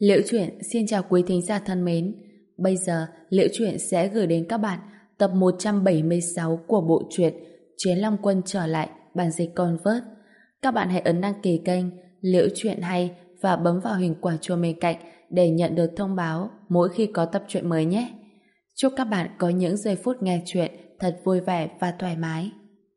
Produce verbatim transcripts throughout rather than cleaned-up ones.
Liễu Chuyện xin chào quý thính giả thân mến. Bây giờ Liễu Chuyện sẽ gửi đến các bạn tập một trăm bảy mươi sáu của bộ truyện Chiến Long Quân trở lại, bản dịch Convert. Các bạn hãy ấn đăng ký kênh Liễu Chuyện hay và bấm vào hình quả chuông bên cạnh để nhận được thông báo mỗi khi có tập truyện mới nhé. Chúc các bạn có những giây phút nghe truyện thật vui vẻ và thoải mái.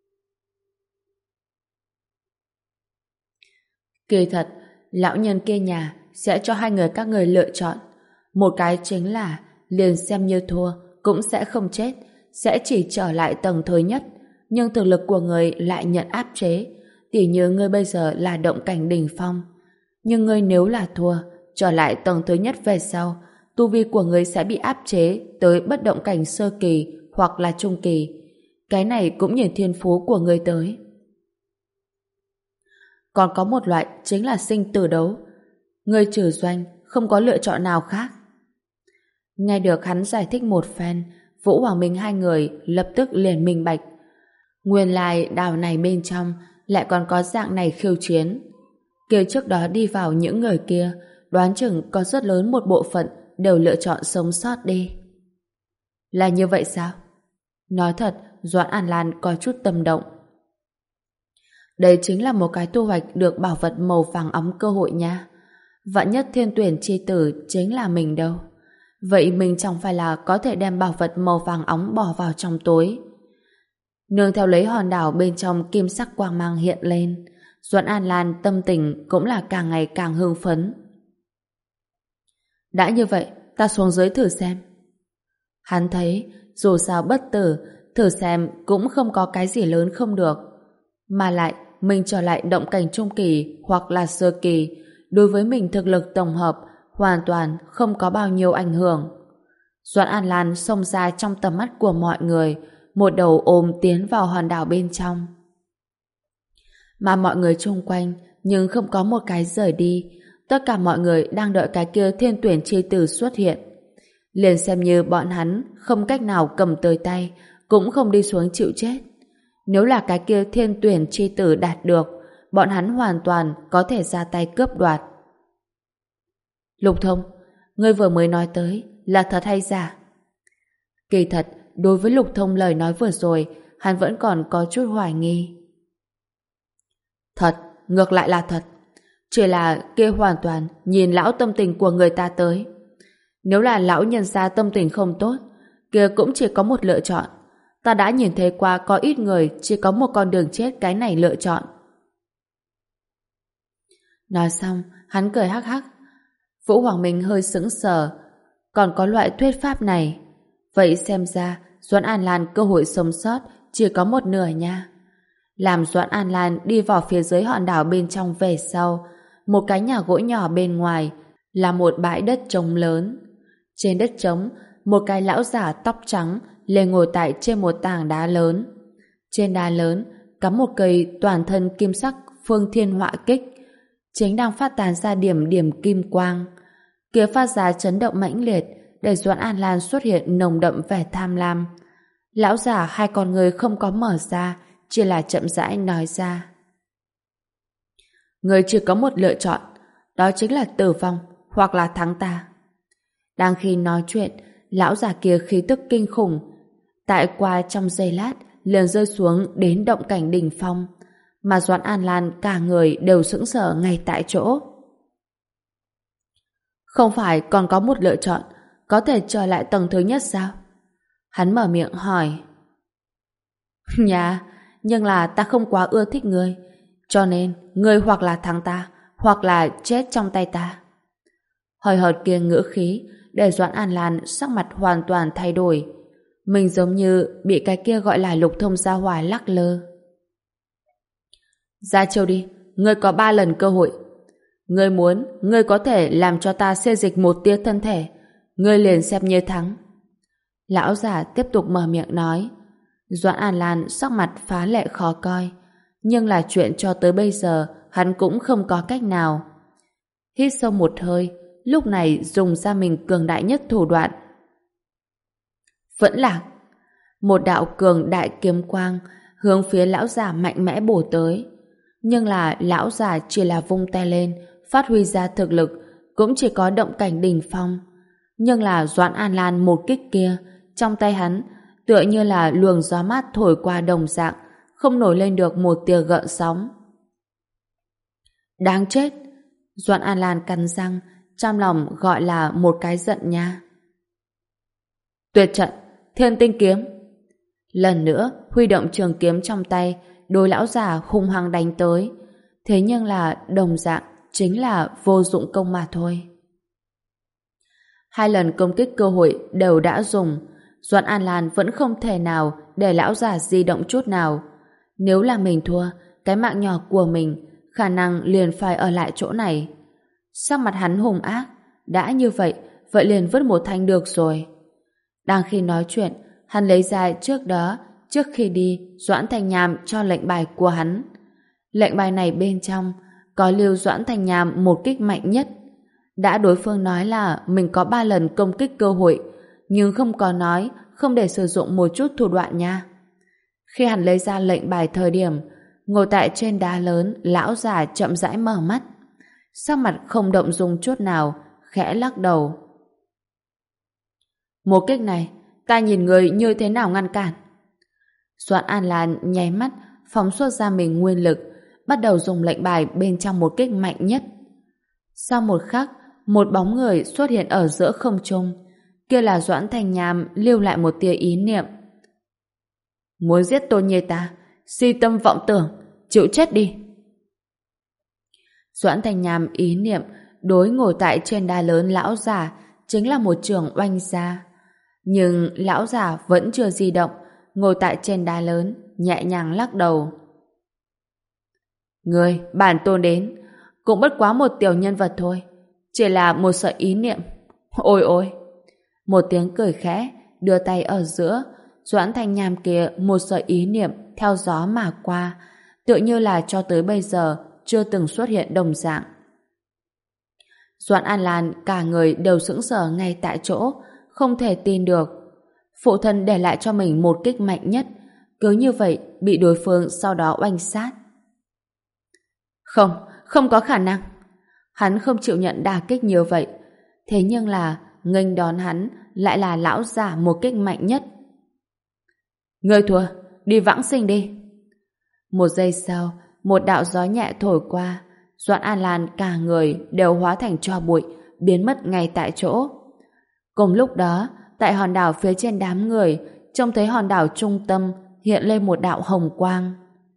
Kỳ thật, lão nhân kia nhà sẽ cho hai người các người lựa chọn. Một cái chính là liền xem như thua cũng sẽ không chết, sẽ chỉ trở lại tầng thứ nhất, nhưng thực lực của người lại nhận áp chế. Tỉ như ngươi bây giờ là động cảnh đỉnh phong, nhưng ngươi nếu là thua, trở lại tầng thứ nhất về sau, tu vi của ngươi sẽ bị áp chế tới bất động cảnh sơ kỳ hoặc là trung kỳ. Cái này cũng nhìn thiên phú của ngươi tới. Còn có một loại chính là sinh tử đấu. Ngươi trừ doanh, không có lựa chọn nào khác. Nghe được hắn giải thích một phen, Vũ Hoàng Minh hai người lập tức liền minh bạch. Nguyên lai đảo này bên trong lại còn có dạng này khiêu chiến. Kia trước đó đi vào những người kia, đoán chừng có rất lớn một bộ phận đều lựa chọn sống sót đi. Là như vậy sao? Nói thật, Doãn An Lan có chút tâm động. Đây chính là một cái thu hoạch được bảo vật màu vàng óng cơ hội nha. Vạn nhất thiên tuyển chi tử chính là mình đâu. Vậy mình chẳng phải là có thể đem bảo vật màu vàng óng bỏ vào trong túi. Nương theo lấy hòn đảo bên trong kim sắc quang mang hiện lên, Doãn An Lan tâm tình cũng là càng ngày càng hưng phấn. Đã như vậy, ta xuống dưới thử xem. Hắn thấy, dù sao bất tử, thử xem cũng không có cái gì lớn không được. Mà lại, mình trở lại động cảnh trung kỳ hoặc là sơ kỳ, đối với mình thực lực tổng hợp hoàn toàn không có bao nhiêu ảnh hưởng. Doãn An Lan xông ra trong tầm mắt của mọi người, một đầu ôm tiến vào hòn đảo bên trong. Mà mọi người chung quanh nhưng không có một cái rời đi. Tất cả mọi người đang đợi cái kia thiên tuyển chi tử xuất hiện. Liền xem như bọn hắn không cách nào cầm tới tay, cũng không đi xuống chịu chết. Nếu là cái kia thiên tuyển chi tử đạt được, bọn hắn hoàn toàn có thể ra tay cướp đoạt. Lục Thông, ngươi vừa mới nói tới là thật hay giả? Kỳ thật, đối với Lục Thông lời nói vừa rồi, hắn vẫn còn có chút hoài nghi. Thật, ngược lại là thật. Chỉ là kia hoàn toàn nhìn lão tâm tình của người ta tới. Nếu là lão nhân gia tâm tình không tốt, kia cũng chỉ có một lựa chọn. Ta đã nhìn thấy qua có ít người chỉ có một con đường chết cái này lựa chọn. Nói xong, hắn cười hắc hắc. Vũ Hoàng Minh hơi sững sờ. Còn có loại thuyết pháp này. Vậy xem ra Doãn An Lan cơ hội sống sót chỉ có một nửa nha. Làm Doãn An Lan đi vào phía dưới hòn đảo bên trong về sau, một cái nhà gỗ nhỏ bên ngoài là một bãi đất trống lớn. Trên đất trống, một cái lão giả tóc trắng lên ngồi tại trên một tảng đá lớn. Trên đá lớn cắm một cây toàn thân kim sắc phương thiên họa kích, chính đang phát tán ra điểm điểm kim quang. Kia phát ra chấn động mãnh liệt, để Doãn An Lan xuất hiện nồng đậm vẻ tham lam. Lão giả hai con người không có mở ra, chỉ là chậm rãi nói ra. Người chỉ có một lựa chọn, đó chính là tử vong hoặc là thắng ta. Đang khi nói chuyện, lão già kia khí tức kinh khủng, tại qua trong giây lát liền rơi xuống đến động cảnh đỉnh phong, mà Doãn An Lan cả người đều sững sờ ngay tại chỗ. Không phải còn có một lựa chọn, có thể trở lại tầng thứ nhất sao? Hắn mở miệng hỏi. Nhà, nhưng là ta không quá ưa thích ngươi, cho nên ngươi hoặc là thắng ta, hoặc là chết trong tay ta. Hơi hợt kia ngữ khí để Doãn An Lan sắc mặt hoàn toàn thay đổi. Mình giống như bị cái kia gọi là Lục Thông gia hỏa lắc lơ. Ra chiêu đi, ngươi có ba lần cơ hội. Ngươi muốn, ngươi có thể làm cho ta xê dịch một tia thân thể, ngươi liền xem như thắng. Lão giả tiếp tục mở miệng nói. Doãn An Lan sắc mặt phá lệ khó coi, nhưng là chuyện cho tới bây giờ hắn cũng không có cách nào. Hít sâu một hơi, lúc này dùng ra mình cường đại nhất thủ đoạn. Vẫn lạc. Một đạo cường đại kiếm quang hướng phía lão giả mạnh mẽ bổ tới. Nhưng là lão giả chỉ là vung tay lên, phát huy ra thực lực, cũng chỉ có động cảnh đỉnh phong. Nhưng là Doãn An Lan một kích kia, trong tay hắn tựa như là luồng gió mát thổi qua đồng dạng, không nổi lên được một tia gợn sóng. Đáng chết! Doãn An Lan cắn răng, trong lòng gọi là một cái giận nha. Tuyệt trận, Thiên Tinh kiếm. Lần nữa huy động trường kiếm trong tay, đối lão già hung hăng đánh tới. Thế nhưng là đồng dạng chính là vô dụng công mà thôi. Hai lần công kích cơ hội đều đã dùng, Doãn An Lan vẫn không thể nào để lão già di động chút nào. Nếu là mình thua, cái mạng nhỏ của mình khả năng liền phải ở lại chỗ này. Sắc mặt hắn hung ác, đã như vậy, vậy liền vứt một thanh được rồi. Đang khi nói chuyện, hắn lấy ra trước đó, trước khi đi, Doãn Thanh Nham cho lệnh bài của hắn. Lệnh bài này bên trong có lưu Doãn Thanh Nham một kích mạnh nhất. Đã đối phương nói là mình có ba lần công kích cơ hội, nhưng không có nói không để sử dụng một chút thủ đoạn nha. Khi hắn lấy ra lệnh bài thời điểm, ngồi tại trên đá lớn, lão già chậm rãi mở mắt. Sắc mặt không động dung chút nào, khẽ lắc đầu. Một kích này, ta nhìn người như thế nào ngăn cản? Doãn An Lan nháy mắt, phóng xuất ra mình nguyên lực, bắt đầu dùng lệnh bài bên trong một kích mạnh nhất. Sau một khắc, một bóng người xuất hiện ở giữa không trung. Kia là Doãn Thanh Nham lưu lại một tia ý niệm. Muốn giết Tôn Nhi ta, si tâm vọng tưởng, chịu chết đi. Doãn Thanh Nham ý niệm đối ngồi tại trên đá lớn lão già chính là một trường oanh ra. Nhưng lão già vẫn chưa di động, ngồi tại trên đá lớn, nhẹ nhàng lắc đầu. Người, bản tôn đến, cũng bất quá một tiểu nhân vật thôi, chỉ là một sợi ý niệm. Ôi ôi! Một tiếng cười khẽ, đưa tay ở giữa, Doãn Thanh Nham kia một sợi ý niệm theo gió mà qua, tựa như là cho tới bây giờ chưa từng xuất hiện đồng dạng. Doãn An Lan cả người đều sững sờ ngay tại chỗ, không thể tin được. Phụ thân để lại cho mình một kích mạnh nhất, cứ như vậy bị đối phương sau đó oanh sát. Không, không có khả năng. Hắn không chịu nhận đả kích như vậy. Thế nhưng là nghênh đón hắn lại là lão già một kích mạnh nhất. Ngươi thua, đi vãng sinh đi. Một giây sau, một đạo gió nhẹ thổi qua, Doãn An Lan cả người đều hóa thành tro bụi, biến mất ngay tại chỗ. Cùng lúc đó, tại hòn đảo phía trên đám người, trông thấy hòn đảo trung tâm hiện lên một đạo hồng quang.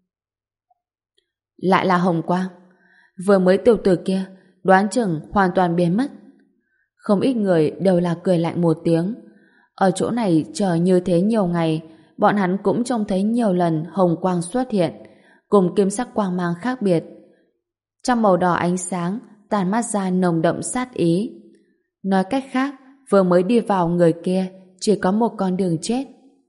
Lại là hồng quang. Vừa mới tiểu tử kia, đoán chừng hoàn toàn biến mất. Không ít người đều là cười lạnh một tiếng. Ở chỗ này chờ như thế nhiều ngày, bọn hắn cũng trông thấy nhiều lần hồng quang xuất hiện, cùng kim sắc quang mang khác biệt. Trong màu đỏ ánh sáng, tàn mát ra nồng đậm sát ý. Nói cách khác, vừa mới đi vào người kia chỉ có một con đường chết.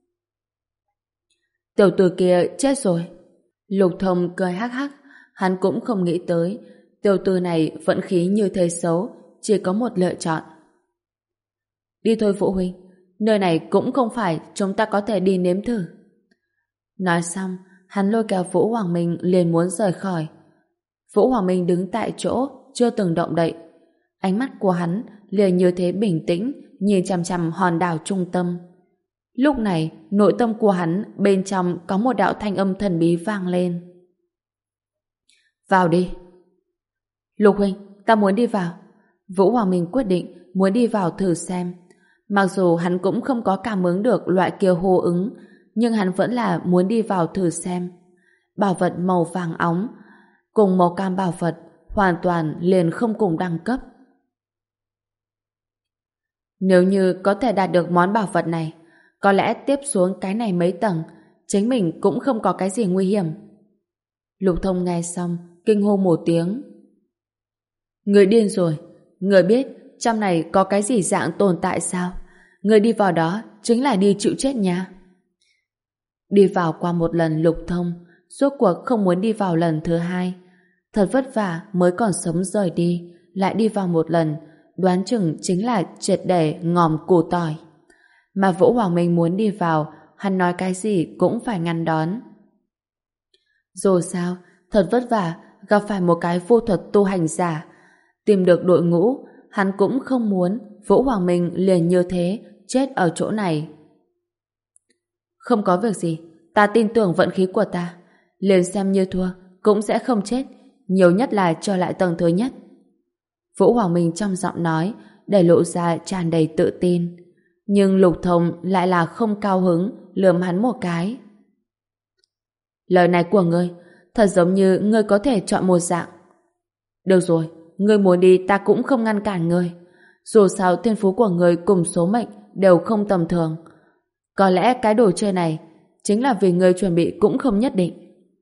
Tiểu tử kia chết rồi. Lục Thông cười hắc hắc, hắn cũng không nghĩ tới tiểu tử này vận khí như thế xấu, chỉ có một lựa chọn. Đi thôi phụ huynh, nơi này cũng không phải chúng ta có thể đi nếm thử. Nói xong, hắn lôi kéo Vũ Hoàng Minh liền muốn rời khỏi. Vũ Hoàng Minh đứng tại chỗ, chưa từng động đậy. Ánh mắt của hắn liền như thế bình tĩnh, nhìn chằm chằm hòn đảo trung tâm. Lúc này, nội tâm của hắn bên trong có một đạo thanh âm thần bí vang lên. Vào đi. Lục huynh, ta muốn đi vào. Vũ Hoàng Minh quyết định muốn đi vào thử xem. Mặc dù hắn cũng không có cảm ứng được loại kia hô ứng, nhưng hắn vẫn là muốn đi vào thử xem. Bảo vật màu vàng óng cùng màu cam bảo vật hoàn toàn liền không cùng đẳng cấp. Nếu như có thể đạt được món bảo vật này, có lẽ tiếp xuống cái này mấy tầng, chính mình cũng không có cái gì nguy hiểm. Lục Thông nghe xong, kinh hô một tiếng. Người điên rồi, người biết trong này có cái gì dạng tồn tại sao? Người đi vào đó chính là đi chịu chết nha. Đi vào qua một lần Lục Thông, rốt cuộc không muốn đi vào lần thứ hai. Thật vất vả mới còn sống rời đi, lại đi vào một lần, đoán chừng chính là triệt để ngòm củ tỏi. Mà Vũ Hoàng Minh muốn đi vào, hắn nói cái gì cũng phải ngăn đón. Dù sao, thật vất vả gặp phải một cái vô thuật tu hành giả, tìm được đội ngũ, hắn cũng không muốn Vũ Hoàng Minh liền như thế chết ở chỗ này. Không có việc gì, ta tin tưởng vận khí của ta. Liền xem như thua, cũng sẽ không chết, nhiều nhất là trở lại tầng thứ nhất. Vũ Hoàng Minh trong giọng nói để lộ ra tràn đầy tự tin. Nhưng Lục Thông lại là không cao hứng, lườm hắn một cái. Lời này của ngươi thật giống như ngươi có thể chọn một dạng. Được rồi, ngươi muốn đi ta cũng không ngăn cản ngươi. Dù sao thiên phú của ngươi cùng số mệnh đều không tầm thường. Có lẽ cái đồ chơi này chính là vì ngươi chuẩn bị cũng không nhất định.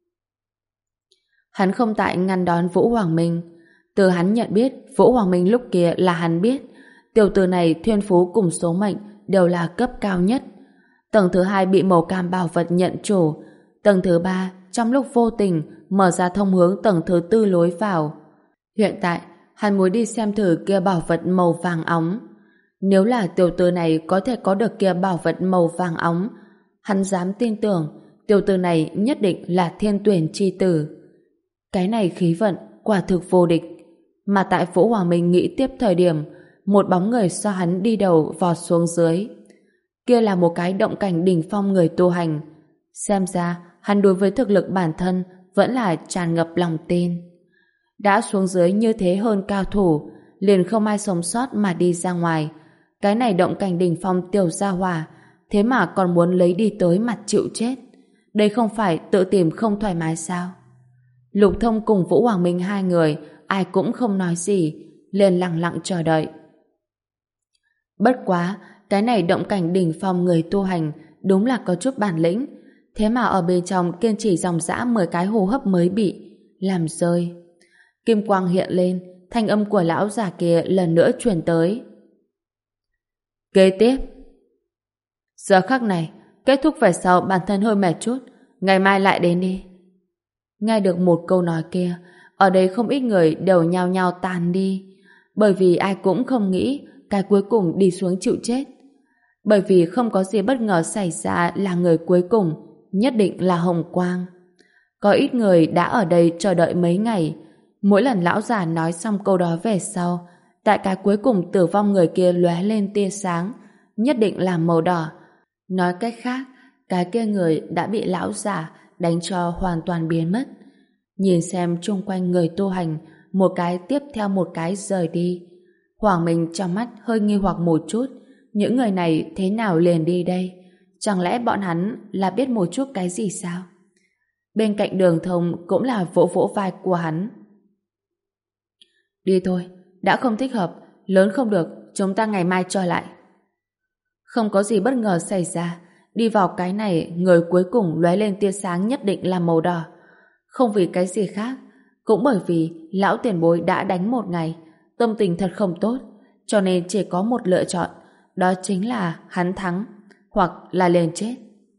Hắn không tại ngăn đón Vũ Hoàng Minh. Từ hắn nhận biết Vũ Hoàng Minh lúc kia là hắn biết tiểu tử này thiên phú cùng số mệnh đều là cấp cao nhất. Tầng thứ hai bị màu cam bảo vật nhận chủ. Tầng thứ ba trong lúc vô tình mở ra thông hướng tầng thứ tư lối vào. Hiện tại hắn muốn đi xem thử kia bảo vật màu vàng óng. Nếu là tiểu tử này có thể có được kia bảo vật màu vàng óng, hắn dám tin tưởng tiểu tử này nhất định là thiên tuyển chi tử. Cái này khí vận quả thực vô địch. Mà tại Vũ Hoàng Minh nghĩ tiếp thời điểm, một bóng người do hắn đi đầu vọt xuống dưới. Kia là một cái động cảnh đỉnh phong người tu hành. Xem ra hắn đối với thực lực bản thân vẫn là tràn ngập lòng tin. Đã xuống dưới như thế hơn cao thủ, liền không ai sống sót mà đi ra ngoài. Cái này động cảnh đỉnh phong tiểu gia hỏa, thế mà còn muốn lấy đi tới mặt chịu chết. Đây không phải tự tìm không thoải mái sao? Lục Thông cùng Vũ Hoàng Minh hai người ai cũng không nói gì, liền lặng lặng chờ đợi. Bất quá, cái này động cảnh đỉnh phong người tu hành đúng là có chút bản lĩnh, thế mà ở bên trong kiên trì dòng dã mười cái hô hấp mới bị làm rơi. Kim quang hiện lên, thanh âm của lão già kia lần nữa truyền tới. Kế tiếp, giờ khắc này kết thúc về sau bản thân hơi mệt chút, ngày mai lại đến đi. Nghe được một câu nói kia, ở đây không ít người đều nhao nhao tàn đi, bởi vì ai cũng không nghĩ cái cuối cùng đi xuống chịu chết. Bởi vì không có gì bất ngờ xảy ra là người cuối cùng nhất định là Hồng Quang. Có ít người đã ở đây chờ đợi mấy ngày. Mỗi lần lão già nói xong câu đó về sau, tại cái cuối cùng tử vong người kia lóe lên tia sáng, nhất định là màu đỏ. Nói cách khác, cái kia người đã bị lão già đánh cho hoàn toàn biến mất. Nhìn xem chung quanh người tu hành, một cái tiếp theo một cái rời đi. Hoàng Minh trong mắt hơi nghi hoặc một chút, những người này thế nào liền đi đây? Chẳng lẽ bọn hắn là biết một chút cái gì sao? Bên cạnh Đường Thông cũng là vỗ vỗ vai của hắn. Đi thôi, đã không thích hợp, lớn không được, chúng ta ngày mai cho lại. Không có gì bất ngờ xảy ra, đi vào cái này người cuối cùng lóe lên tia sáng nhất định là màu đỏ. Không vì cái gì khác, cũng bởi vì lão tiền bối đã đánh một ngày, tâm tình thật không tốt, cho nên chỉ có một lựa chọn, đó chính là hắn thắng, hoặc là liền chết.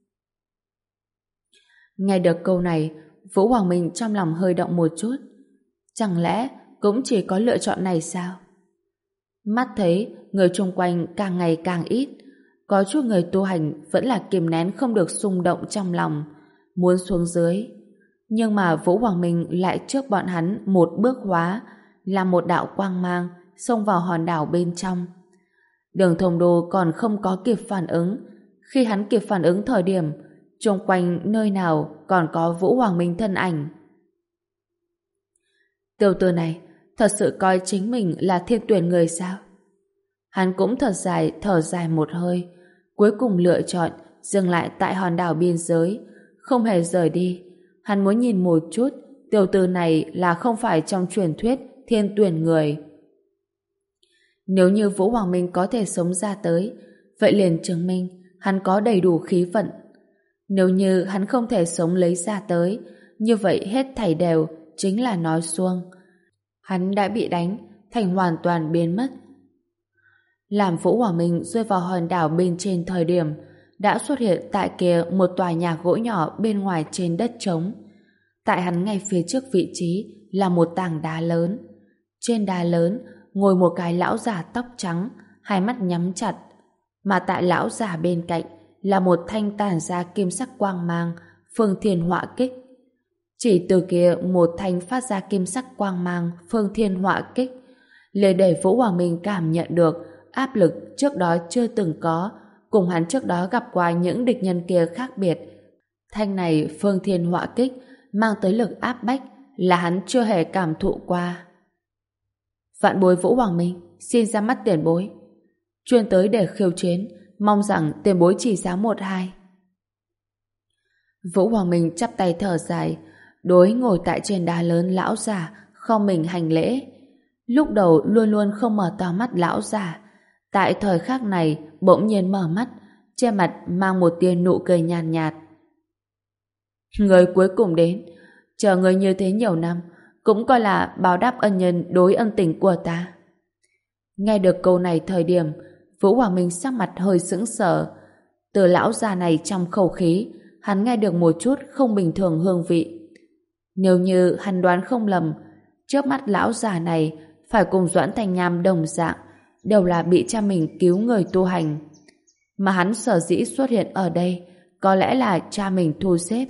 Nghe được câu này, Vũ Hoàng Minh trong lòng hơi động một chút. Chẳng lẽ cũng chỉ có lựa chọn này sao? Mắt thấy người chung quanh càng ngày càng ít, có chút người tu hành vẫn là kìm nén không được xung động trong lòng, muốn xuống dưới. Nhưng mà Vũ Hoàng Minh lại trước bọn hắn một bước hóa, là một đạo quang mang xông vào hòn đảo bên trong. Đường Thông Đô còn không có kịp phản ứng. Khi hắn kịp phản ứng thời điểm, chung quanh nơi nào còn có Vũ Hoàng Minh thân ảnh. Tiểu tử này thật sự coi chính mình là thiên tuyển người sao? Hắn cũng thật dài thở dài một hơi, cuối cùng lựa chọn dừng lại tại hòn đảo biên giới, không hề rời đi. Hắn muốn nhìn một chút tiểu tử này là không phải trong truyền thuyết thiên tuyển người. Nếu như Vũ Hoàng Minh có thể sống ra tới, vậy liền chứng minh hắn có đầy đủ khí vận. Nếu như hắn không thể sống lấy ra tới, như vậy hết thảy đều chính là nói suông. Hắn đã bị đánh thành hoàn toàn biến mất. Làm Vũ Hoàng Minh rơi vào hòn đảo bên trên thời điểm, đã xuất hiện tại kia một tòa nhà gỗ nhỏ bên ngoài trên đất trống. Tại hắn ngay phía trước vị trí là một tảng đá lớn. Trên đá lớn ngồi một cái lão già tóc trắng, hai mắt nhắm chặt. Mà tại lão già bên cạnh là một thanh tản ra kim sắc quang mang, phương thiên họa kích. Chỉ từ kia một thanh phát ra kim sắc quang mang, phương thiên họa kích, liền để Vũ Hoàng Minh cảm nhận được áp lực trước đó chưa từng có, cùng hắn trước đó gặp qua những địch nhân kia khác biệt. Thanh này phương thiên họa kích mang tới lực áp bách là hắn chưa hề cảm thụ qua. Vạn bối Vũ Hoàng Minh xin ra mắt tiền bối, chuyên tới để khiêu chiến, mong rằng tiền bối chỉ giáo một hai. Vũ Hoàng Minh chắp tay thở dài, đối ngồi tại trên đá lớn lão già không mình hành lễ. Lúc đầu luôn luôn không mở to mắt lão già, tại thời khắc này bỗng nhiên mở mắt, trên mặt mang một tia nụ cười nhàn nhạt, nhạt. Người cuối cùng đến, chờ người như thế nhiều năm, cũng coi là báo đáp ân nhân đối ân tình của ta. Nghe được câu này thời điểm, Vũ Hoàng Minh sắc mặt hơi sững sờ. Từ lão già này trong khẩu khí, hắn nghe được một chút không bình thường hương vị. Nếu như hắn đoán không lầm, trước mắt lão già này phải cùng Doãn Thanh Nham đồng dạng, đều là bị cha mình cứu người tu hành. Mà hắn sở dĩ xuất hiện ở đây, có lẽ là cha mình thu xếp.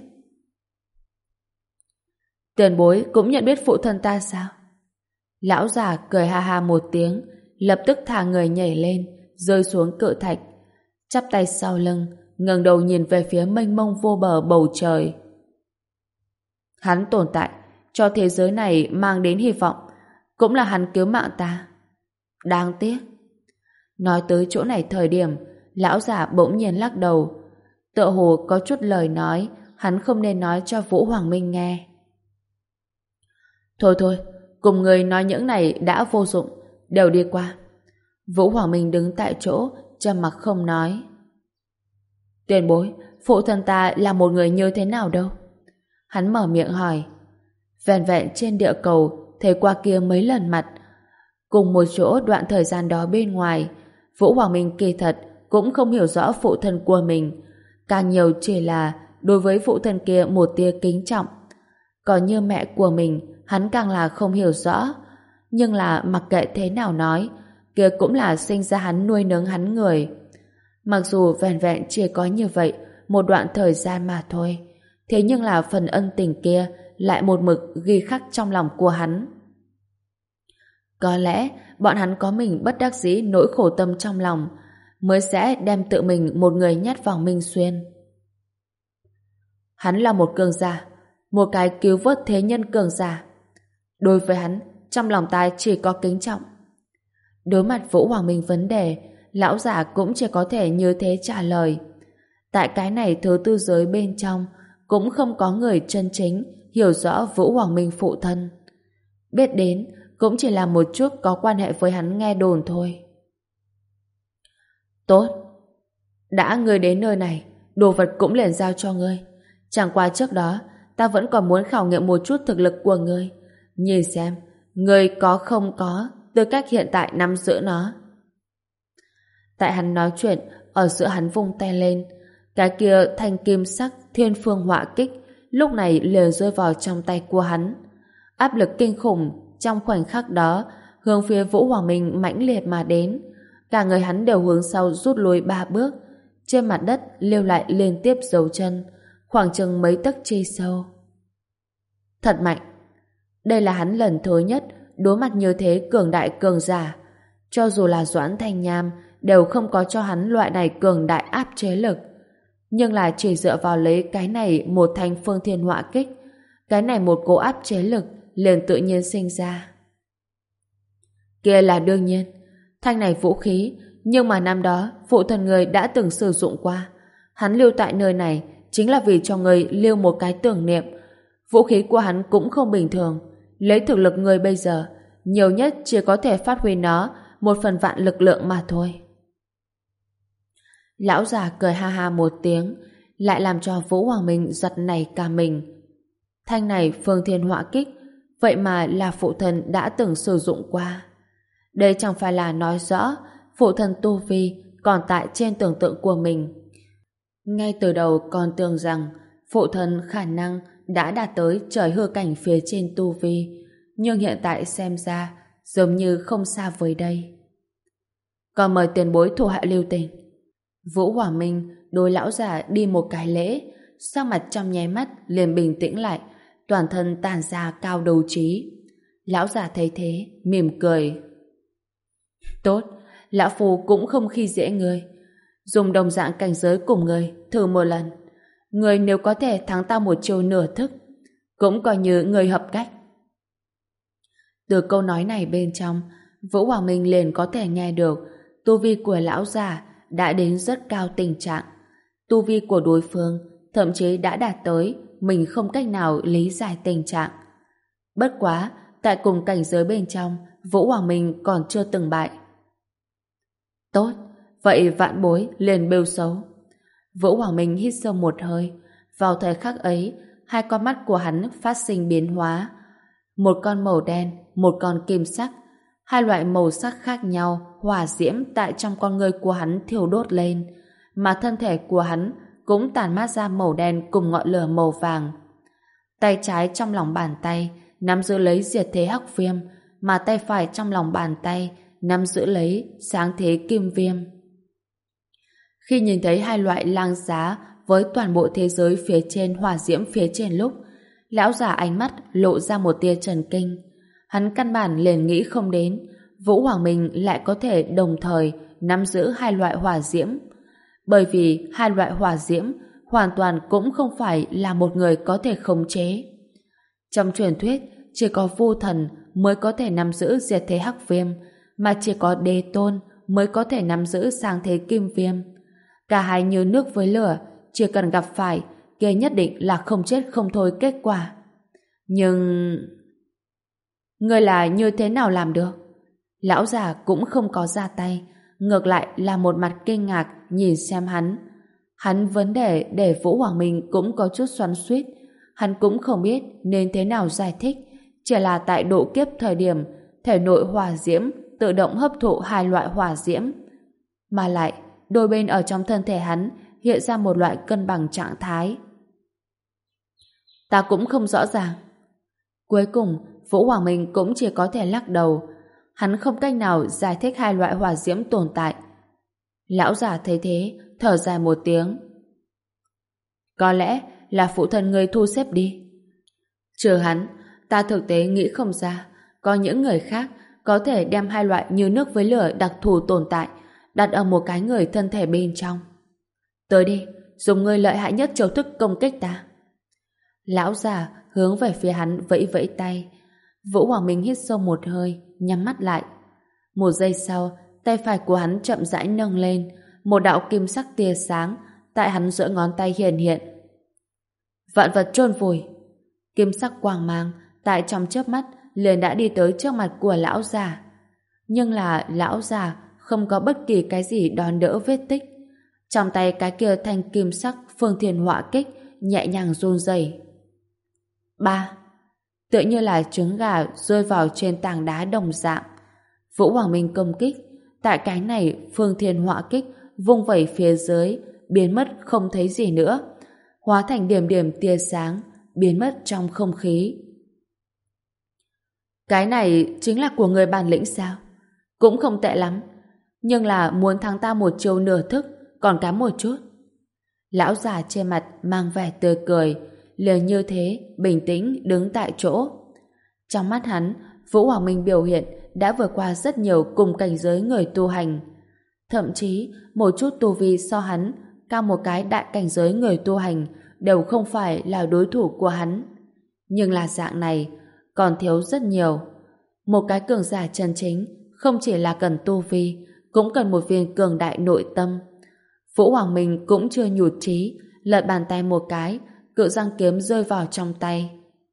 Tiền bối cũng nhận biết phụ thân ta sao? Lão già cười ha ha một tiếng, lập tức thả người nhảy lên, rơi xuống cự thạch, chắp tay sau lưng, ngẩng đầu nhìn về phía mênh mông vô bờ bầu trời. Hắn tồn tại, cho thế giới này mang đến hy vọng, cũng là hắn cứu mạng ta. Đáng tiếc. Nói tới chỗ này thời điểm, lão già bỗng nhiên lắc đầu, tựa hồ có chút lời nói hắn không nên nói cho Vũ Hoàng Minh nghe. Thôi thôi, cùng người nói những này đã vô dụng, đều đi qua. Vũ Hoàng Minh đứng tại chỗ, trầm mặc không nói. Tiền bối, phụ thân ta là một người như thế nào đâu? Hắn mở miệng hỏi. Vẹn vẹn trên địa cầu, thấy qua kia mấy lần mặt. Cùng một chỗ đoạn thời gian đó bên ngoài, Vũ Hoàng Minh kỳ thật cũng không hiểu rõ phụ thân của mình. Càng nhiều chỉ là đối với phụ thân kia một tia kính trọng. Còn như mẹ của mình, hắn càng là không hiểu rõ. Nhưng là mặc kệ thế nào nói, kia cũng là sinh ra hắn nuôi nấng hắn người. Mặc dù vẹn vẹn chỉ có như vậy một đoạn thời gian mà thôi, thế nhưng là phần ân tình kia lại một mực ghi khắc trong lòng của hắn. Có lẽ bọn hắn có mình bất đắc dĩ nỗi khổ tâm trong lòng, mới sẽ đem tự mình một người nhét vào Minh Xuyên. Hắn là một cường giả, một cái cứu vớt thế nhân cường giả. Đối với hắn, trong lòng ta chỉ có kính trọng. Đối mặt Vũ Hoàng Minh vấn đề, lão giả cũng chỉ có thể như thế trả lời. Tại cái này thứ tư giới bên trong, cũng không có người chân chính hiểu rõ Vũ Hoàng Minh phụ thân. Biết đến, cũng chỉ là một chút có quan hệ với hắn nghe đồn thôi. Tốt. Đã ngươi đến nơi này, đồ vật cũng liền giao cho ngươi. Chẳng qua trước đó, ta vẫn còn muốn khảo nghiệm một chút thực lực của ngươi. Nhìn xem, ngươi có không có tư cách hiện tại nắm giữ nó. Tại hắn nói chuyện, ở giữa hắn vung tay lên, cái kia thanh kim sắc thiên phương họa kích lúc này liền rơi vào trong tay của hắn. Áp lực kinh khủng trong khoảnh khắc đó hướng phía Vũ Hoàng Minh mãnh liệt mà đến. Cả người hắn đều hướng sau rút lui ba bước, trên mặt đất lưu lại liên tiếp dấu chân, khoảng chừng mấy tấc chi sâu. Thật mạnh. Đây là hắn lần thứ nhất đối mặt như thế cường đại cường giả. Cho dù là Doãn Thanh Nham đều không có cho hắn loại này cường đại áp chế lực. Nhưng là chỉ dựa vào lấy cái này một thanh phương thiên họa kích, cái này một cỗ áp chế lực liền tự nhiên sinh ra. Kia là đương nhiên, thanh này vũ khí, nhưng mà năm đó phụ thân người đã từng sử dụng qua. Hắn lưu tại nơi này chính là vì cho người lưu một cái tưởng niệm. Vũ khí của hắn cũng không bình thường. Lấy thực lực người bây giờ, nhiều nhất chỉ có thể phát huy nó một phần vạn lực lượng mà thôi. Lão già cười ha ha một tiếng, lại làm cho Vũ Hoàng Minh giật nảy cả mình. Thanh này phương thiên họa kích, vậy mà là phụ thân đã từng sử dụng qua. Đây chẳng phải là nói rõ phụ thân tu vi còn tại trên tưởng tượng của mình. Ngay từ đầu còn tưởng rằng phụ thân khả năng đã đạt tới trời hư cảnh phía trên tu vi, nhưng hiện tại xem ra giống như không xa với đây. Còn mời tiền bối thủ hạ lưu tình. Vũ Hoàng Minh đối lão già đi một cái lễ, sắc mặt trong nháy mắt liền bình tĩnh lại, toàn thân tản ra cao đấu trí. Lão già thấy thế mỉm cười. Tốt, lão phu cũng không khi dễ người. Dùng đồng dạng cảnh giới cùng người, thử một lần. Người nếu có thể thắng ta một chiều nửa thức, cũng coi như người hợp cách. Từ câu nói này bên trong, Vũ Hoàng Minh liền có thể nghe được tu vi của lão già đã đến rất cao tình trạng. Tu vi của đối phương thậm chí đã đạt tới mình không cách nào lý giải tình trạng. Bất quá, tại cùng cảnh giới bên trong, Vũ Hoàng Minh còn chưa từng bại. Tốt, vậy vạn bối liền bêu xấu. Vũ Hoàng Minh hít sâu một hơi. Vào thời khắc ấy, hai con mắt của hắn phát sinh biến hóa. Một con màu đen, một con kim sắc. Hai loại màu sắc khác nhau hỏa diễm tại trong con ngươi của hắn thiêu đốt lên, mà thân thể của hắn cũng tản mát ra màu đen cùng ngọn lửa màu vàng. Tay trái trong lòng bàn tay nắm giữ lấy diệt thế hắc viêm, mà tay phải trong lòng bàn tay nắm giữ lấy sáng thế kim viêm. Khi nhìn thấy hai loại lang giá với toàn bộ thế giới phía trên hỏa diễm phía trên lúc, lão già ánh mắt lộ ra một tia trần kinh. Hắn căn bản liền nghĩ không đến Vũ Hoàng Minh lại có thể đồng thời nắm giữ hai loại hỏa diễm, bởi vì hai loại hỏa diễm hoàn toàn cũng không phải là một người có thể khống chế. Trong truyền thuyết, chỉ có vô thần mới có thể nắm giữ diệt thế hắc viêm, mà chỉ có đế tôn mới có thể nắm giữ sáng thế kim viêm. Cả hai như nước với lửa, chỉ cần gặp phải, kia nhất định là không chết không thôi kết quả. Nhưng... Ngươi là như thế nào làm được? Lão già cũng không có ra tay, ngược lại là một mặt kinh ngạc nhìn xem hắn. Hắn vấn đề để Vũ Hoàng Minh cũng có chút xoắn xuýt. Hắn cũng không biết nên thế nào giải thích, chỉ là tại độ kiếp thời điểm thể nội hỏa diễm tự động hấp thụ hai loại hỏa diễm, mà lại đôi bên ở trong thân thể hắn hiện ra một loại cân bằng trạng thái. Ta cũng không rõ ràng. Cuối cùng Vũ Hoàng Minh cũng chỉ có thể lắc đầu. Hắn không cách nào giải thích hai loại hỏa diễm tồn tại. Lão già thấy thế thở dài một tiếng. Có lẽ là phụ thân ngươi thu xếp đi. Trừ hắn, ta thực tế nghĩ không ra có những người khác có thể đem hai loại như nước với lửa đặc thù tồn tại đặt ở một cái người thân thể bên trong. Tới đi, dùng ngươi lợi hại nhất chiêu thức công kích ta. Lão già hướng về phía hắn vẫy vẫy tay. Vũ Hoàng Minh hít sâu một hơi, nhắm mắt lại. Một giây sau, tay phải của hắn chậm rãi nâng lên, một đạo kim sắc tia sáng tại hắn giữa ngón tay hiện hiện. Vạn vật chôn vùi. Kim sắc quang mang tại trong chớp mắt liền đã đi tới trước mặt của lão già. Nhưng là lão già không có bất kỳ cái gì đón đỡ vết tích. Trong tay cái kia thanh kim sắc phương thiên họa kích nhẹ nhàng run rẩy. Ba. Tựa như là trứng gà rơi vào trên tảng đá đồng dạng. Vũ Hoàng Minh công kích. Tại cái này phương thiên họa kích vung vẩy phía dưới, biến mất không thấy gì nữa, hóa thành điểm điểm tia sáng, biến mất trong không khí. Cái này chính là của người bản lĩnh sao? Cũng không tệ lắm, nhưng là muốn thắng ta một chiều nửa thức còn kém một chút. Lão già trên mặt mang vẻ tươi cười, liền như thế bình tĩnh đứng tại chỗ. Trong mắt hắn, Vũ Hoàng Minh biểu hiện đã vượt qua rất nhiều cùng cảnh giới người tu hành. Thậm chí một chút tu vi so hắn cao một cái đại cảnh giới người tu hành đều không phải là đối thủ của hắn. Nhưng là dạng này còn thiếu rất nhiều. Một cái cường giả chân chính không chỉ là cần tu vi, cũng cần một viên cường đại nội tâm. Vũ Hoàng Minh cũng chưa nhụt chí, lật bàn tay một cái, cự răng kiếm rơi vào trong tay.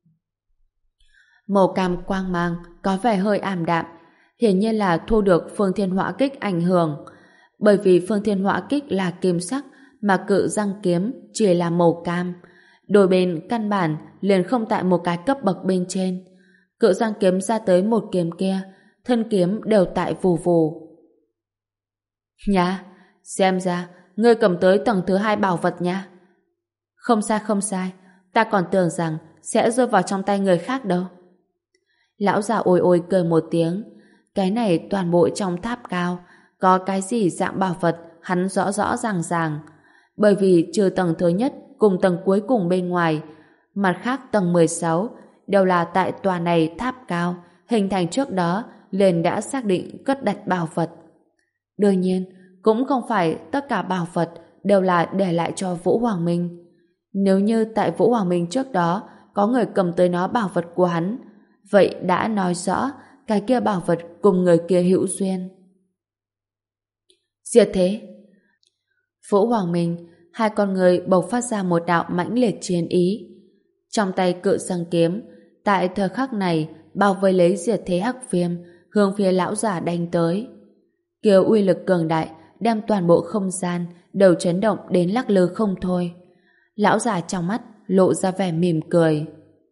Màu cam quang mang có vẻ hơi ảm đạm, hiển nhiên là thu được phương thiên họa kích ảnh hưởng. Bởi vì phương thiên họa kích là kim sắc, mà cự răng kiếm chỉ là màu cam. Đôi bên căn bản liền không tại một cái cấp bậc bên trên. Cự răng kiếm ra tới một kiếm kia, thân kiếm đều tại vù vù. Nhá, xem ra ngươi cầm tới tầng thứ hai bảo vật nha. Không sai không sai, ta còn tưởng rằng sẽ rơi vào trong tay người khác đâu. Lão già ôi ôi cười một tiếng. Cái này toàn bộ trong tháp cao có cái gì dạng bảo vật hắn rõ rõ ràng ràng. Bởi vì trừ tầng thứ nhất cùng tầng cuối cùng bên ngoài, mặt khác tầng mười sáu đều là tại tòa này tháp cao hình thành trước đó liền đã xác định cất đặt bảo vật. Đương nhiên, cũng không phải tất cả bảo vật đều là để lại cho Vũ Hoàng Minh. Nếu như tại Vũ Hoàng Minh trước đó có người cầm tới nó bảo vật của hắn, vậy đã nói rõ cái kia bảo vật cùng người kia hữu duyên. Diệt thế. Vũ Hoàng Minh, hai con người bộc phát ra một đạo mãnh liệt chiến ý. Trong tay cự xăng kiếm, tại thời khắc này bao vây lấy diệt thế hắc viêm, hướng phía lão giả đánh tới. Kiểu uy lực cường đại đem toàn bộ không gian đều chấn động đến lắc lư không thôi. Lão giả trong mắt lộ ra vẻ mỉm cười.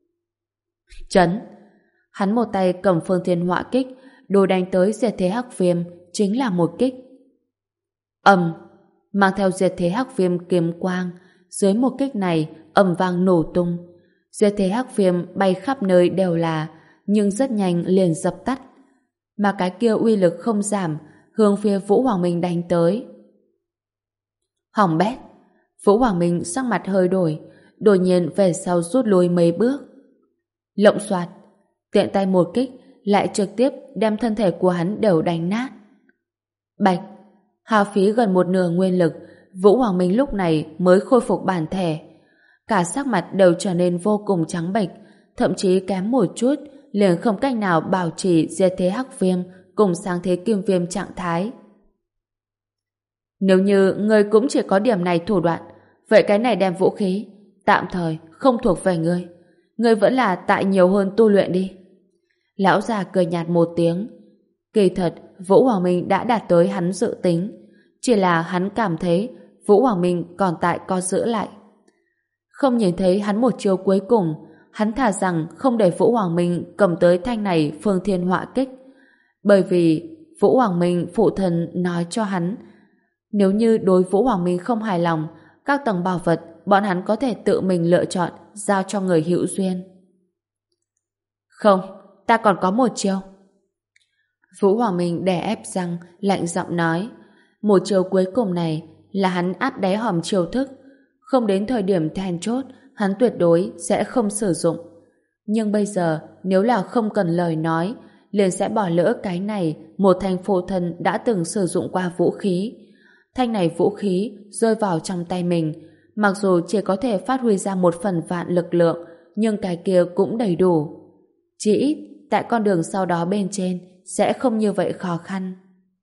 Chấn! Hắn một tay cầm phương thiên họa kích, đồ đánh tới diệt thế hắc viêm chính là một kích. Ầm! Mang theo diệt thế hắc viêm kiếm quang, dưới một kích này ầm vang nổ tung. Diệt thế hắc viêm bay khắp nơi đều là, nhưng rất nhanh liền dập tắt. Mà cái kia uy lực không giảm, hướng phía Vũ Hoàng Minh đánh tới. Hỏng bét! Vũ Hoàng Minh sắc mặt hơi đổi, đột nhiên về sau rút lui mấy bước. Lộng xoạt! Tiện tay một kích, lại trực tiếp đem thân thể của hắn đều đánh nát. Bạch! Hao phí gần một nửa nguyên lực, Vũ Hoàng Minh lúc này mới khôi phục bản thể. Cả sắc mặt đều trở nên vô cùng trắng bệch, thậm chí kém một chút, liền không cách nào bảo trì diệt thế hắc viêm cùng sáng thế kim viêm trạng thái. Nếu như ngươi cũng chỉ có điểm này thủ đoạn, vậy cái này đem vũ khí, tạm thời không thuộc về ngươi. Ngươi vẫn là tại nhiều hơn tu luyện đi. Lão già cười nhạt một tiếng. Kỳ thật, Vũ Hoàng Minh đã đạt tới hắn dự tính. Chỉ là hắn cảm thấy Vũ Hoàng Minh còn tại co giữ lại. Không nhìn thấy hắn một chiêu cuối cùng, hắn thà rằng không để Vũ Hoàng Minh cầm tới thanh này phương thiên họa kích. Bởi vì Vũ Hoàng Minh phụ thần nói cho hắn, nếu như đối Vũ Hoàng Minh không hài lòng, các tầng bảo vật bọn hắn có thể tự mình lựa chọn giao cho người hữu duyên. Không, ta còn có một chiêu. Vũ Hoàng Minh đè ép răng, lạnh giọng nói, một chiêu cuối cùng này là hắn áp đáy hòm chiêu thức, không đến thời điểm then chốt hắn tuyệt đối sẽ không sử dụng. Nhưng bây giờ nếu là không cần lời nói, liền sẽ bỏ lỡ cái này một thanh phụ thân đã từng sử dụng qua vũ khí. Thanh này vũ khí rơi vào trong tay mình, mặc dù chỉ có thể phát huy ra một phần vạn lực lượng, nhưng cái kia cũng đầy đủ. Chỉ ít tại con đường sau đó bên trên sẽ không như vậy khó khăn.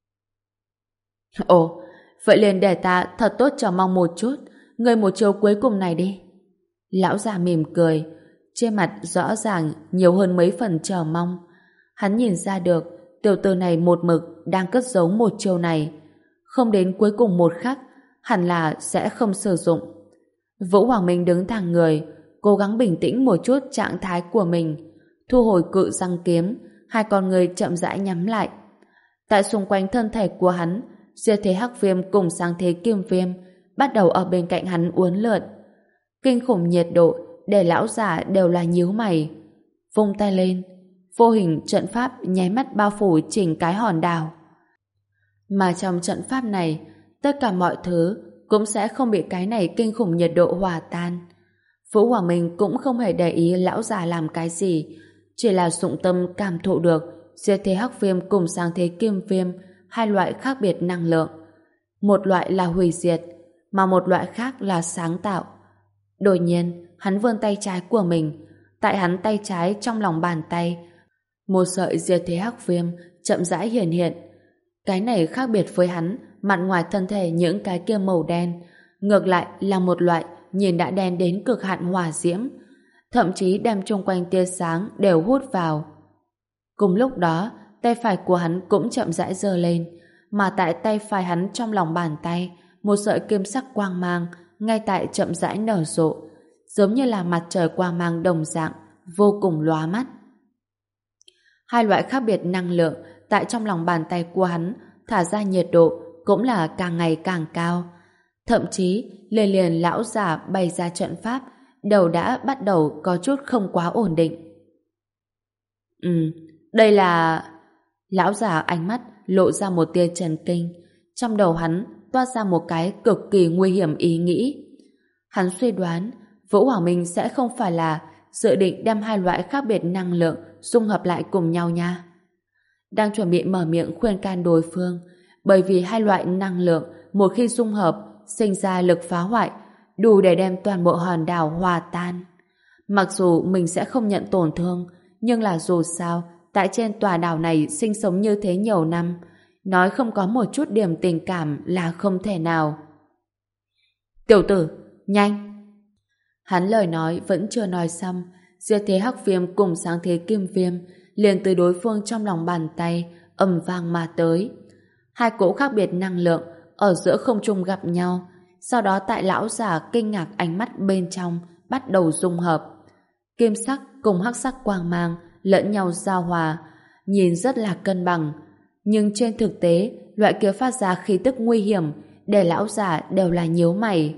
Ồ, vậy liền để ta thật tốt chờ mong một chút, người một chiều cuối cùng này đi. Lão già mỉm cười, trên mặt rõ ràng nhiều hơn mấy phần chờ mong. Hắn nhìn ra được tiểu tử này một mực đang cất giấu một chiều này, không đến cuối cùng một khắc hẳn là sẽ không sử dụng. Vũ Hoàng Minh đứng thẳng người, cố gắng bình tĩnh một chút trạng thái của mình, thu hồi cự răng kiếm, hai con người chậm rãi nhắm lại. Tại xung quanh thân thể của hắn, diệt thế hắc viêm cùng sáng thế kim viêm bắt đầu ở bên cạnh hắn uốn lượn. Kinh khủng nhiệt độ để lão giả đều là nhíu mày. Vung tay lên, vô hình trận pháp nháy mắt bao phủ chỉnh cái hòn đảo. Mà trong trận pháp này, tất cả mọi thứ cũng sẽ không bị cái này kinh khủng nhiệt độ hòa tan. Vũ Hoàng Minh cũng không hề để ý lão già làm cái gì, chỉ là dụng tâm cảm thụ được diệt thế hắc viêm cùng sáng thế kim viêm hai loại khác biệt năng lượng. Một loại là hủy diệt, mà một loại khác là sáng tạo. Đột nhiên, hắn vươn tay trái của mình, tại hắn tay trái trong lòng bàn tay, một sợi diệt thế hắc viêm chậm rãi hiện hiện. Cái này khác biệt với hắn, mặt ngoài thân thể những cái kia màu đen, ngược lại là một loại nhìn đã đen đến cực hạn hỏa diễm, thậm chí đem chung quanh tia sáng đều hút vào. Cùng lúc đó, tay phải của hắn cũng chậm rãi giơ lên, mà tại tay phải hắn trong lòng bàn tay, một sợi kim sắc quang mang ngay tại chậm rãi nở rộ, giống như là mặt trời quang mang đồng dạng, vô cùng lóa mắt. Hai loại khác biệt năng lượng tại trong lòng bàn tay của hắn thả ra nhiệt độ cũng là càng ngày càng cao. Thậm chí, liền liền lão giả bày ra trận pháp, đầu đã bắt đầu có chút không quá ổn định. Ừ, đây là... Lão già ánh mắt lộ ra một tia chần kinh, trong đầu hắn toát ra một cái cực kỳ nguy hiểm ý nghĩ. Hắn suy đoán Vũ Hoàng Minh sẽ không phải là dự định đem hai loại khác biệt năng lượng dung hợp lại cùng nhau nha. đang chuẩn bị mở miệng khuyên can đối phương, bởi vì hai loại năng lượng một khi dung hợp sinh ra lực phá hoại đủ để đem toàn bộ hòn đảo hòa tan. Mặc dù mình sẽ không nhận tổn thương, nhưng là dù sao tại trên tòa đảo này sinh sống như thế nhiều năm, nói không có một chút điểm tình cảm là không thể nào. Tiểu tử, nhanh! Hắn lời nói vẫn chưa nói xong, Diệt Thế Hắc Viêm cùng Sáng Thế Kim Viêm liền từ đối phương trong lòng bàn tay ầm vang mà tới. Hai cỗ khác biệt năng lượng ở giữa không trung gặp nhau, sau đó tại lão già kinh ngạc ánh mắt bên trong bắt đầu dung hợp. Kim sắc cùng hắc sắc quang mang lẫn nhau giao hòa, nhìn rất là cân bằng, nhưng trên thực tế loại kia phát ra khí tức nguy hiểm để lão già đều là nhíu mày.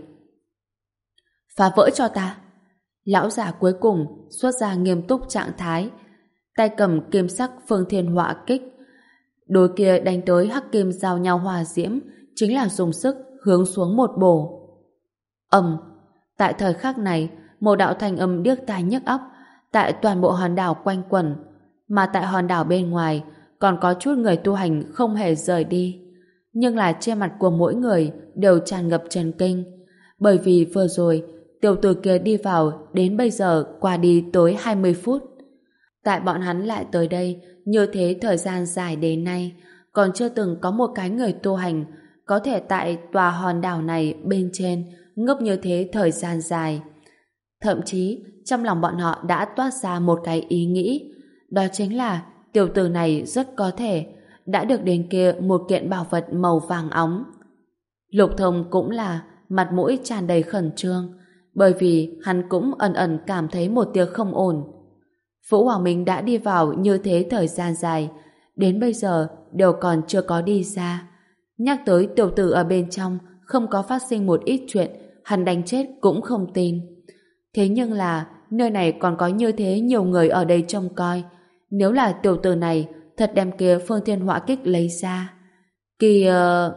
Phá vỡ cho ta! Lão già cuối cùng xuất ra nghiêm túc trạng thái, tay cầm kim sắc phương thiên họa kích. Đối kia đánh tới hắc kim giao nhau hòa diễm, chính là dùng sức hướng xuống một bổ. Ầm! Tại thời khắc này, một đạo thanh âm điếc tai nhức óc tại toàn bộ hòn đảo quanh quẩn, mà tại hòn đảo bên ngoài còn có chút người tu hành không hề rời đi, nhưng là trên mặt của mỗi người đều tràn ngập chấn kinh, bởi vì vừa rồi tiểu tử kia đi vào đến bây giờ qua đi tới hai mươi phút. Tại bọn hắn lại tới đây như thế thời gian dài đến nay, còn chưa từng có một cái người tu hành có thể tại tòa hòn đảo này bên trên ngốc như thế thời gian dài. Thậm chí trong lòng bọn họ đã toát ra một cái ý nghĩ, đó chính là tiểu tử này rất có thể đã được đến kia một kiện bảo vật màu vàng óng. Lục Thông cũng là mặt mũi tràn đầy khẩn trương, bởi vì hắn cũng ẩn ẩn cảm thấy một tia không ổn. Vũ Hoàng Minh đã đi vào như thế thời gian dài, đến bây giờ đều còn chưa có đi ra. Nhắc tới tiểu tử ở bên trong không có phát sinh một ít chuyện, hắn đánh chết cũng không tin. Thế nhưng là nơi này còn có như thế nhiều người ở đây trông coi. Nếu là tiểu tử này thật đem kia phương thiên họa kích lấy ra, kìa...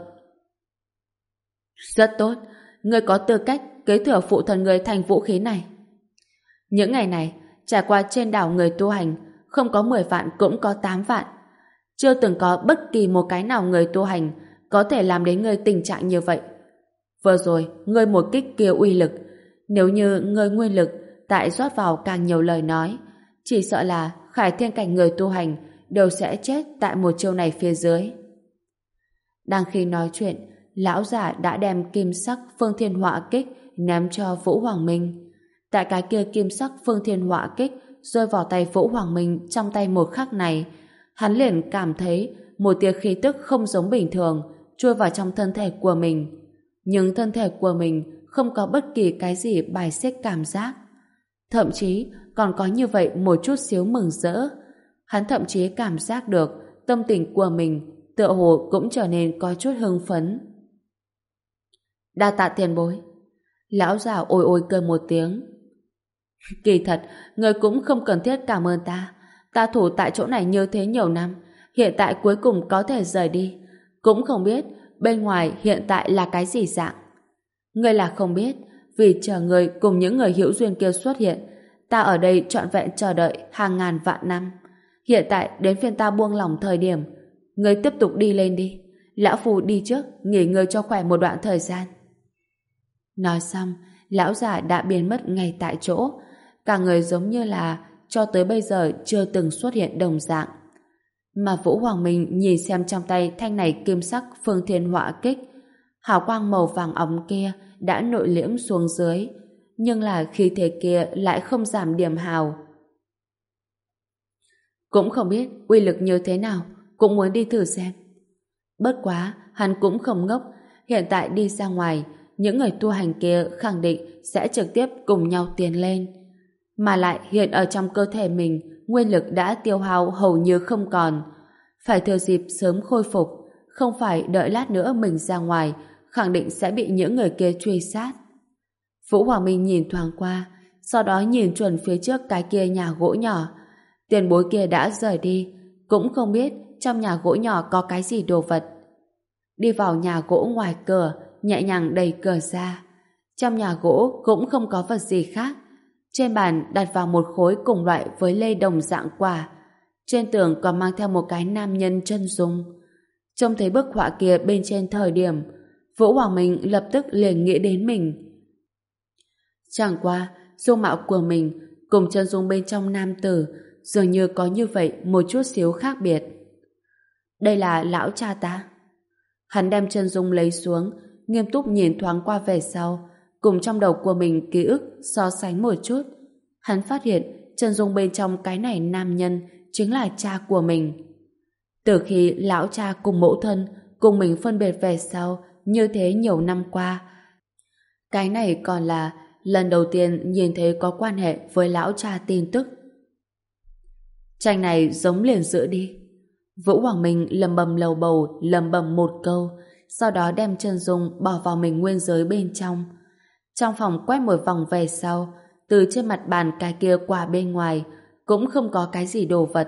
Rất tốt, ngươi có tư cách kế thừa phụ thần người thành vũ khí này. Những ngày này trải qua trên đảo người tu hành không có mười vạn cũng có tám vạn, chưa từng có bất kỳ một cái nào người tu hành có thể làm đến ngươi tình trạng như vậy. Vừa rồi ngươi một kích kia uy lực, nếu như ngươi nguyên lực tại rót vào càng nhiều lời nói, chỉ sợ là khải thiên cảnh người tu hành đều sẽ chết tại một chiêu này phía dưới. Đang khi nói chuyện, lão giả đã đem kim sắc phương thiên họa kích ném cho Vũ Hoàng Minh. Tại cái kia kim sắc phương thiên họa kích rơi vào tay Vũ Hoàng Minh trong tay một khắc này, hắn liền cảm thấy một tia khí tức không giống bình thường chui vào trong thân thể của mình. Nhưng thân thể của mình không có bất kỳ cái gì bài xích cảm giác. Thậm chí còn có như vậy một chút xíu mừng rỡ. Hắn thậm chí cảm giác được tâm tình của mình tựa hồ cũng trở nên có chút hưng phấn. Đa tạ tiền bối. Lão già ôi ôi cười một tiếng. Kỳ thật, người cũng không cần thiết cảm ơn ta. Ta thủ tại chỗ này như thế nhiều năm, hiện tại cuối cùng có thể rời đi. Cũng không biết bên ngoài hiện tại là cái gì dạng. Ngươi là không biết, vì chờ người cùng những người hữu duyên kia xuất hiện, ta ở đây trọn vẹn chờ đợi hàng ngàn vạn năm. Hiện tại đến phiên ta buông lỏng thời điểm, ngươi tiếp tục đi lên đi. Lão Phu đi trước, nghỉ ngơi cho khỏe một đoạn thời gian. Nói xong, lão già đã biến mất ngay tại chỗ, cả người giống như là cho tới bây giờ chưa từng xuất hiện đồng dạng. Mà Vũ Hoàng Minh nhìn xem trong tay thanh này kim sắc phương thiên họa kích, hào quang màu vàng óng kia đã nội liễm xuống dưới, nhưng là khí thế kia lại không giảm điểm hào. Cũng không biết uy lực như thế nào, cũng muốn đi thử xem. Bất quá, hắn cũng không ngốc, hiện tại đi ra ngoài, những người tu hành kia khẳng định sẽ trực tiếp cùng nhau tiến lên. Mà lại hiện ở trong cơ thể mình, nguyên lực đã tiêu hao hầu như không còn. Phải thừa dịp sớm khôi phục, không phải đợi lát nữa mình ra ngoài, khẳng định sẽ bị những người kia truy sát. Vũ Hoàng Minh nhìn thoáng qua, sau đó nhìn chuẩn phía trước cái kia nhà gỗ nhỏ. Tiền bối kia đã rời đi, cũng không biết trong nhà gỗ nhỏ có cái gì đồ vật. Đi vào nhà gỗ ngoài cửa, nhẹ nhàng đẩy cửa ra. Trong nhà gỗ cũng không có vật gì khác. Trên bàn đặt vào một khối cùng loại với lê đồng dạng quả. Trên tường còn mang theo một cái nam nhân chân dung. Trông thấy bức họa kia bên trên thời điểm, Vũ Hoàng Minh lập tức liền nghĩ đến mình. Chẳng qua, dung mạo của mình cùng chân dung bên trong nam tử dường như có như vậy một chút xíu khác biệt. Đây là lão cha ta. Hắn đem chân dung lấy xuống, nghiêm túc nhìn thoáng qua về sau, cùng trong đầu của mình ký ức so sánh một chút. Hắn phát hiện chân dung bên trong cái này nam nhân chính là cha của mình. Từ khi lão cha cùng mẫu thân cùng mình phân biệt về sau như thế nhiều năm qua, cái này còn là lần đầu tiên nhìn thấy có quan hệ với lão cha tin tức. Tranh này giống liền giữa đi. Vũ Hoàng Minh lầm bầm lầu bầu lầm bầm một câu, sau đó đem chân dung bỏ vào mình nguyên giới bên trong. Trong phòng quét một vòng về sau, từ trên mặt bàn cái kia qua bên ngoài cũng không có cái gì đồ vật.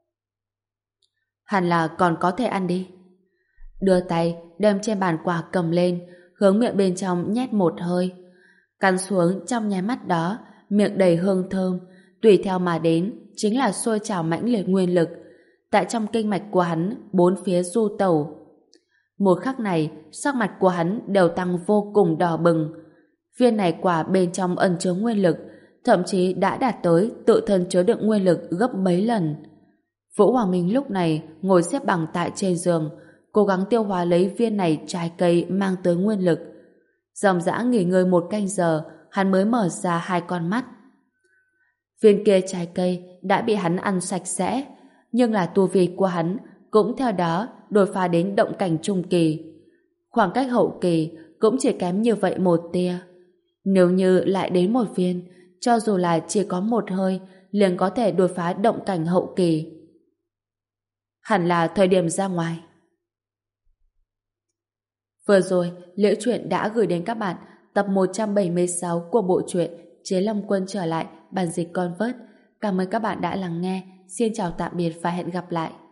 Hẳn là còn có thể ăn đi. Đưa tay đem trên bàn quả cầm lên, hướng miệng bên trong nhét một hơi. Cắn xuống trong nháy mắt đó, miệng đầy hương thơm, tùy theo mà đến chính là sôi trào mãnh liệt nguyên lực. Tại trong kinh mạch của hắn bốn phía du tẩu. Một khắc này, sắc mặt của hắn đều tăng vô cùng đỏ bừng. Viên này quả bên trong ẩn chứa nguyên lực, thậm chí đã đạt tới tự thân chứa đựng nguyên lực gấp mấy lần. Vũ Hoàng Minh lúc này ngồi xếp bằng tại trên giường, cố gắng tiêu hóa lấy viên này trái cây mang tới nguyên lực. Dòng dã nghỉ ngơi một canh giờ, hắn mới mở ra hai con mắt. Viên kia trái cây đã bị hắn ăn sạch sẽ, nhưng là tu vi của hắn cũng theo đó đột phá đến động cảnh trung kỳ. Khoảng cách hậu kỳ cũng chỉ kém như vậy một tia. Nếu như lại đến một viên, cho dù là chỉ có một hơi, liền có thể đột phá động cảnh hậu kỳ. Hẳn là thời điểm ra ngoài. Vừa rồi, Liễu Chuyện đã gửi đến các bạn tập một trăm bảy mươi sáu của bộ truyện Chế Long Quân trở lại, bản dịch Con Vớt. Cảm ơn các bạn đã lắng nghe. Xin chào tạm biệt và hẹn gặp lại.